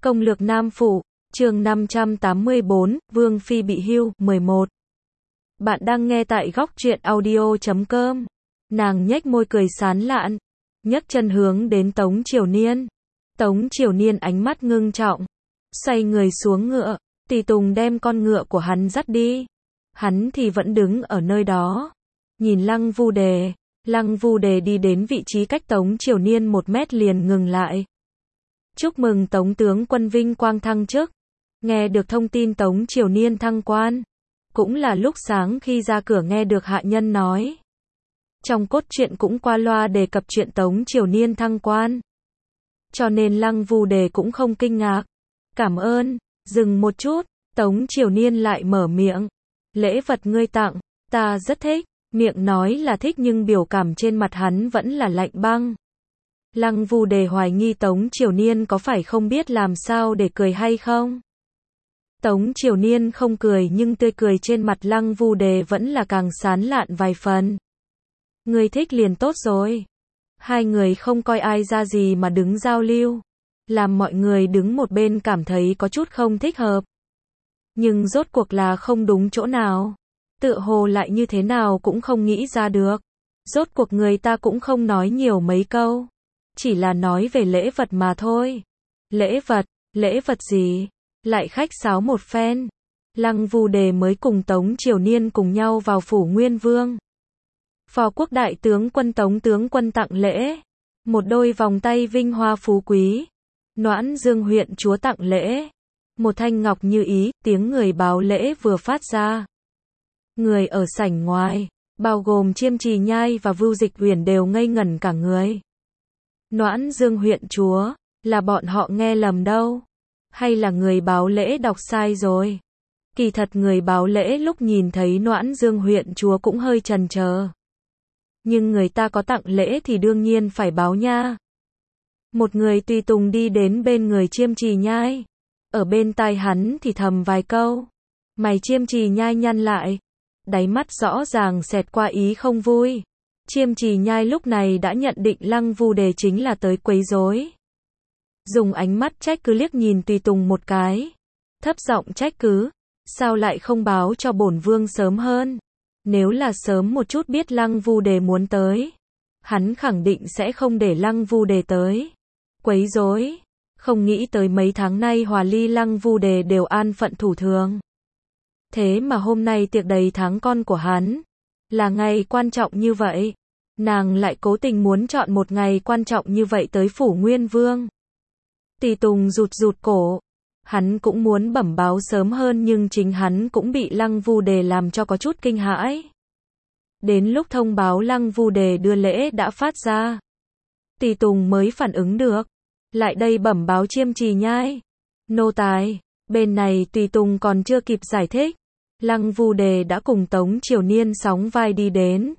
Công lược Nam Phủ, chương 584, Vương Phi bị hưu, 11. Bạn đang nghe tại góc truyện audio.com. Nàng nhếch môi cười sán lạn, nhấc chân hướng đến Tống Triều Niên. Tống Triều Niên ánh mắt ngưng trọng, xoay người xuống ngựa, tùy tùng đem con ngựa của hắn dắt đi. Hắn thì vẫn đứng ở nơi đó, nhìn Lăng Vu Đề. Lăng Vu Đề đi đến vị trí cách Tống Triều Niên 1 mét liền ngừng lại. Chúc mừng Tống tướng quân vinh quang thăng chức. Nghe được thông tin Tống Triều Niên thăng quan, cũng là lúc sáng khi ra cửa nghe được hạ nhân nói. Trong cốt truyện cũng qua loa đề cập chuyện Tống Triều Niên thăng quan. Cho nên Lăng Vu Đề cũng không kinh ngạc. Cảm ơn, dừng một chút, Tống Triều Niên lại mở miệng. Lễ vật ngươi tặng, ta rất thích. Miệng nói là thích nhưng biểu cảm trên mặt hắn vẫn là lạnh băng. Lăng Vu Đề hoài nghi Tống Triều Niên có phải không biết làm sao để cười hay không. Tống Triều Niên không cười nhưng tươi cười trên mặt Lăng Vu Đề vẫn là càng sán lạn vài phần. Ngươi thích liền tốt rồi. Hai người không coi ai ra gì mà đứng giao lưu, làm mọi người đứng một bên cảm thấy có chút không thích hợp. Nhưng rốt cuộc là không đúng chỗ nào. Tựa hồ lại như thế nào cũng không nghĩ ra được. Rốt cuộc người ta cũng không nói nhiều mấy câu. Chỉ là nói về lễ vật mà thôi. Lễ vật gì? Lại khách sáo một phen. Lăng Vu Đề mới cùng Tống Triều Niên cùng nhau vào phủ Nguyên Vương. Phò quốc đại tướng quân Tống tướng quân tặng lễ. Một đôi vòng tay vinh hoa phú quý. Noãn Dương huyện chúa tặng lễ. Một thanh ngọc như ý, tiếng người báo lễ vừa phát ra. Người ở sảnh ngoài, bao gồm Chiêm Trì Nhai và Vưu Dịch Uyển đều ngây ngẩn cả người. Noãn Dương huyện chúa, là bọn họ nghe lầm đâu? Hay là người báo lễ đọc sai rồi? Kỳ thật người báo lễ lúc nhìn thấy Noãn Dương huyện chúa cũng hơi chần chờ. Nhưng người ta có tặng lễ thì đương nhiên phải báo nha. Một người tùy tùng đi đến bên người Chiêm Trì Nhai. Ở bên tai hắn thì thầm vài câu. Mày Chiêm Trì Nhai nhăn lại. Đáy mắt rõ ràng xẹt qua ý không vui. Chiêm Trì Nhai lúc này đã nhận định Lăng Vu Đề chính là tới quấy rối. Dùng ánh mắt trách cứ liếc nhìn tùy tùng một cái. Thấp giọng trách cứ. Sao lại không báo cho bổn vương sớm hơn? Nếu là sớm một chút biết Lăng Vu Đề muốn tới, hắn khẳng định sẽ không để Lăng Vu Đề tới. Quấy rối. Không nghĩ tới mấy tháng nay Hòa Ly Lăng Vu Đề đều an phận thủ thường. Thế mà hôm nay tiệc đầy tháng con của hắn, là ngày quan trọng như vậy. Nàng lại cố tình muốn chọn một ngày quan trọng như vậy tới phủ Nguyên Vương. Tùy tùng rụt cổ. Hắn cũng muốn bẩm báo sớm hơn nhưng chính hắn cũng bị Lăng Vu Đề làm cho có chút kinh hãi. Đến lúc thông báo Lăng Vu Đề đưa lễ đã phát ra, tùy tùng mới phản ứng được. Lại đây bẩm báo Chiêm Trì Nhai. Nô tài, bên này tùy tùng còn chưa kịp giải thích. Lăng Vu Đề đã cùng Tống Triều Niên sóng vai đi đến.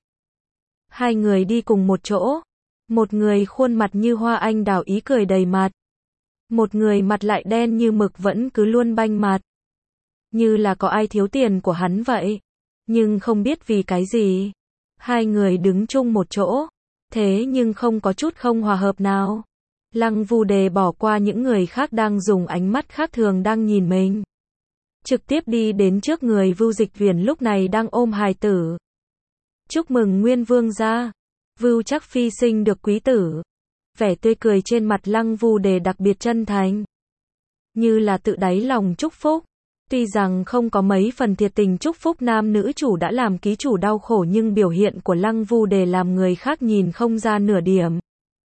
Hai người đi cùng một chỗ. Một người khuôn mặt như hoa anh đào ý cười đầy mặt. Một người mặt lại đen như mực vẫn cứ luôn banh mặt. Như là có ai thiếu tiền của hắn vậy. Nhưng không biết vì cái gì. Hai người đứng chung một chỗ. Thế nhưng không có chút không hòa hợp nào. Lăng Vu Đề bỏ qua những người khác đang dùng ánh mắt khác thường đang nhìn mình. Trực tiếp đi đến trước người Vưu Dịch Uyển lúc này đang ôm hài tử. Chúc mừng Nguyên Vương gia. Vưu Trác Phi sinh được quý tử. Vẻ tươi cười trên mặt Lăng Vu Đề đặc biệt chân thành. Như là tự đáy lòng chúc phúc. Tuy rằng không có mấy phần thiệt tình chúc phúc nam nữ chủ đã làm ký chủ đau khổ nhưng biểu hiện của Lăng Vu Đề làm người khác nhìn không ra nửa điểm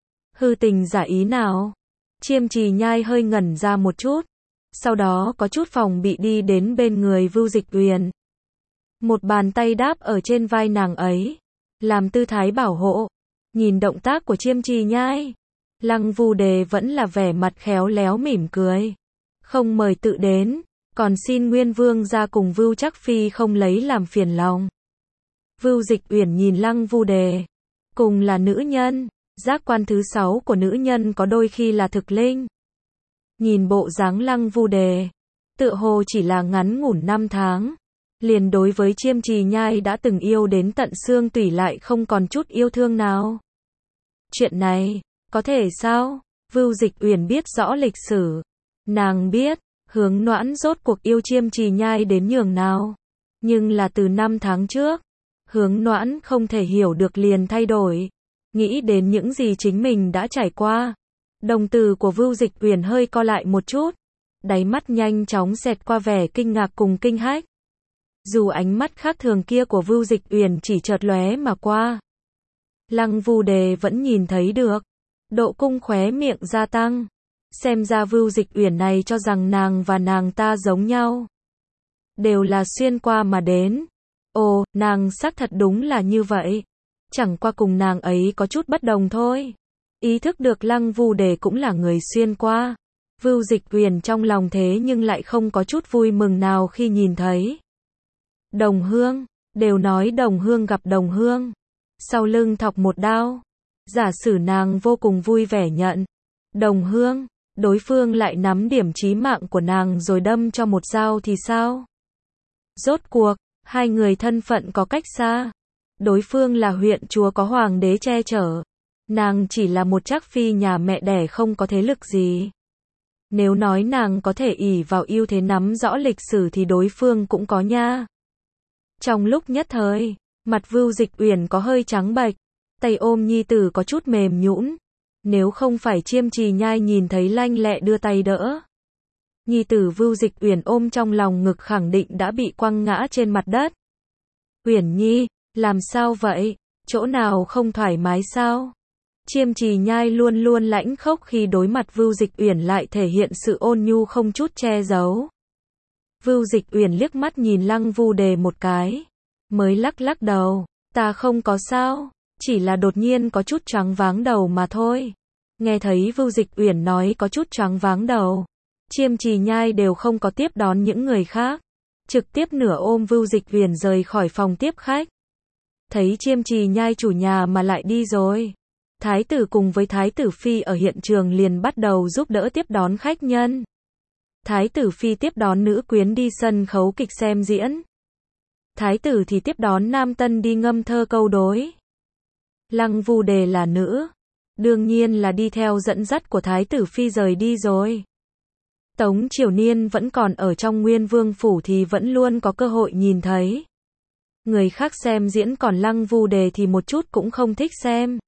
hư tình giả ý nào. Chiêm Trì Nhai hơi ngẩn ra một chút. Sau đó có chút phòng bị đi đến bên người Vưu Dịch Uyển. Một bàn tay đáp ở trên vai nàng ấy. Làm tư thái bảo hộ. Nhìn động tác của Chiêm Trì Nhai. Lăng Vu Đề vẫn là vẻ mặt khéo léo mỉm cười. Không mời tự đến. Còn xin Nguyên Vương ra cùng Vưu Trác Phi không lấy làm phiền lòng. Vưu Dịch Uyển nhìn Lăng Vu Đề. Cùng là nữ nhân. Giác quan thứ 6 của nữ nhân có đôi khi là thực linh. Nhìn bộ dáng Lăng Vu Đề, tựa hồ chỉ là ngắn ngủn 5 tháng, liền đối với Chiêm Trì Nhai đã từng yêu đến tận xương tủy lại không còn chút yêu thương nào. Chuyện này, có thể sao? Vưu Dịch Uyển biết rõ lịch sử, Nàng biết, Hướng Noãn rốt cuộc yêu Chiêm Trì Nhai đến nhường nào. Nhưng là từ 5 tháng trước, Hướng Noãn không thể hiểu được liền thay đổi. Nghĩ đến những gì chính mình đã trải qua. Đồng tử của Vưu Dịch Uyển hơi co lại một chút. Đáy mắt nhanh chóng xẹt qua vẻ kinh ngạc cùng kinh hách. Dù ánh mắt khác thường kia của Vưu Dịch Uyển chỉ chợt lóe mà qua. Lăng Vù Đề vẫn nhìn thấy được. Độ cung khóe miệng gia tăng. Xem ra Vưu Dịch Uyển này cho rằng nàng và nàng ta giống nhau. Đều là xuyên qua mà đến. Ồ, nàng xác thật đúng là như vậy. Chẳng qua cùng nàng ấy có chút bất đồng thôi. Ý thức được Lăng Vù Đề cũng là người xuyên qua. Vưu Dịch Uyển trong lòng thế nhưng lại không có chút vui mừng nào khi nhìn thấy. Đồng hương, đều nói đồng hương gặp đồng hương. Sau lưng thọc một đao. Giả sử nàng vô cùng vui vẻ nhận. Đồng hương, đối phương lại nắm điểm chí mạng của nàng rồi đâm cho một dao thì sao? Rốt cuộc, hai người thân phận có cách xa. Đối phương là huyện chúa có hoàng đế che chở. Nàng chỉ là một trác phi nhà mẹ đẻ không có thế lực gì. Nếu nói nàng có thể ỷ vào ưu thế nắm rõ lịch sử thì đối phương cũng có nha. Trong lúc nhất thời, mặt Vưu Dịch Uyển có hơi trắng bệch, tay ôm nhi tử có chút mềm nhũn. Nếu không phải Chiêm Trì Nhai nhìn thấy lanh lẹ đưa tay đỡ. Nhi tử Vưu Dịch Uyển ôm trong lòng ngực khẳng định đã bị quăng ngã trên mặt đất. Uyển Nhi, làm sao vậy? Chỗ nào không thoải mái sao? Chiêm Trì Nhai luôn luôn lãnh khốc khi đối mặt Vưu Dịch Uyển lại thể hiện sự ôn nhu không chút che giấu. Vưu Dịch Uyển liếc mắt nhìn Lăng Vù Đề một cái, mới lắc lắc đầu, ta không có sao, chỉ là đột nhiên có chút choáng váng đầu mà thôi. Nghe thấy Vưu Dịch Uyển nói có chút choáng váng đầu, Chiêm Trì Nhai đều không có tiếp đón những người khác, trực tiếp nửa ôm Vưu Dịch Uyển rời khỏi phòng tiếp khách. Thấy Chiêm Trì Nhai chủ nhà mà lại đi rồi. Thái tử cùng với Thái tử Phi ở hiện trường liền bắt đầu giúp đỡ tiếp đón khách nhân. Thái tử Phi tiếp đón nữ quyến đi sân khấu kịch xem diễn. Thái tử thì tiếp đón nam tân đi ngâm thơ câu đối. Lăng Vù Đề là nữ, đương nhiên là đi theo dẫn dắt của Thái tử Phi rời đi rồi. Tống Triều Niên vẫn còn ở trong Nguyên Vương phủ thì vẫn luôn có cơ hội nhìn thấy. Người khác xem diễn còn Lăng Vù Đề thì một chút cũng không thích xem.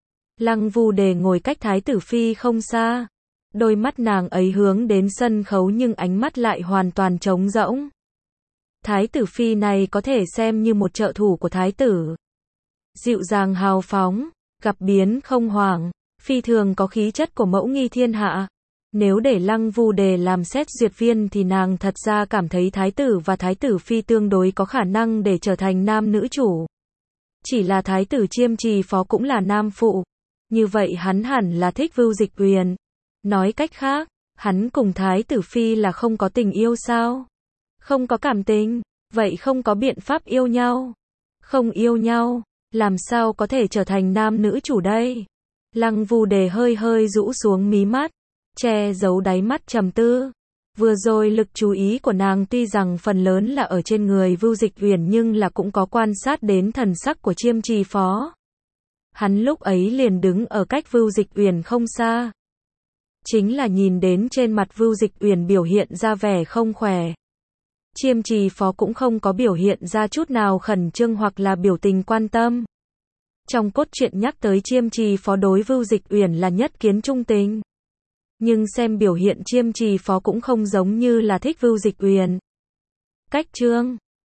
Lăng Vù Đề ngồi cách Thái tử Phi không xa. Đôi mắt nàng ấy hướng đến sân khấu nhưng ánh mắt lại hoàn toàn trống rỗng. Thái tử Phi này có thể xem như một trợ thủ của Thái tử. Dịu dàng hào phóng, gặp biến không hoảng, phi thường có khí chất của mẫu nghi thiên hạ. Nếu để Lăng Vù Đề làm xét duyệt viên thì nàng thật ra cảm thấy Thái tử và Thái tử Phi tương đối có khả năng để trở thành nam nữ chủ. Chỉ là Thái tử Chiêm Trì Phó cũng là nam phụ. Như vậy hắn hẳn là thích Vưu Dịch Uyển. Nói cách khác, hắn cùng Thái tử Phi là không có tình yêu sao? Không có cảm tình, vậy không có biện pháp yêu nhau. Không yêu nhau, làm sao có thể trở thành nam nữ chủ đây? Lăng Vù Đề hơi hơi rũ xuống mí mắt, che giấu đáy mắt trầm tư. Vừa rồi lực chú ý của nàng tuy rằng phần lớn là ở trên người Vưu Dịch Uyển nhưng là cũng có quan sát đến thần sắc của Chiêm Trì Phó. Hắn lúc ấy liền đứng ở cách Vưu Dịch Uyển không xa. Chính là nhìn đến trên mặt Vưu Dịch Uyển biểu hiện ra vẻ không khỏe. Chiêm Trì Phó cũng không có biểu hiện ra chút nào khẩn trương hoặc là biểu tình quan tâm. Trong cốt truyện nhắc tới Chiêm Trì Phó đối Vưu Dịch Uyển là nhất kiến trung tình. Nhưng xem biểu hiện Chiêm Trì Phó cũng không giống như là thích Vưu Dịch Uyển. Cách chương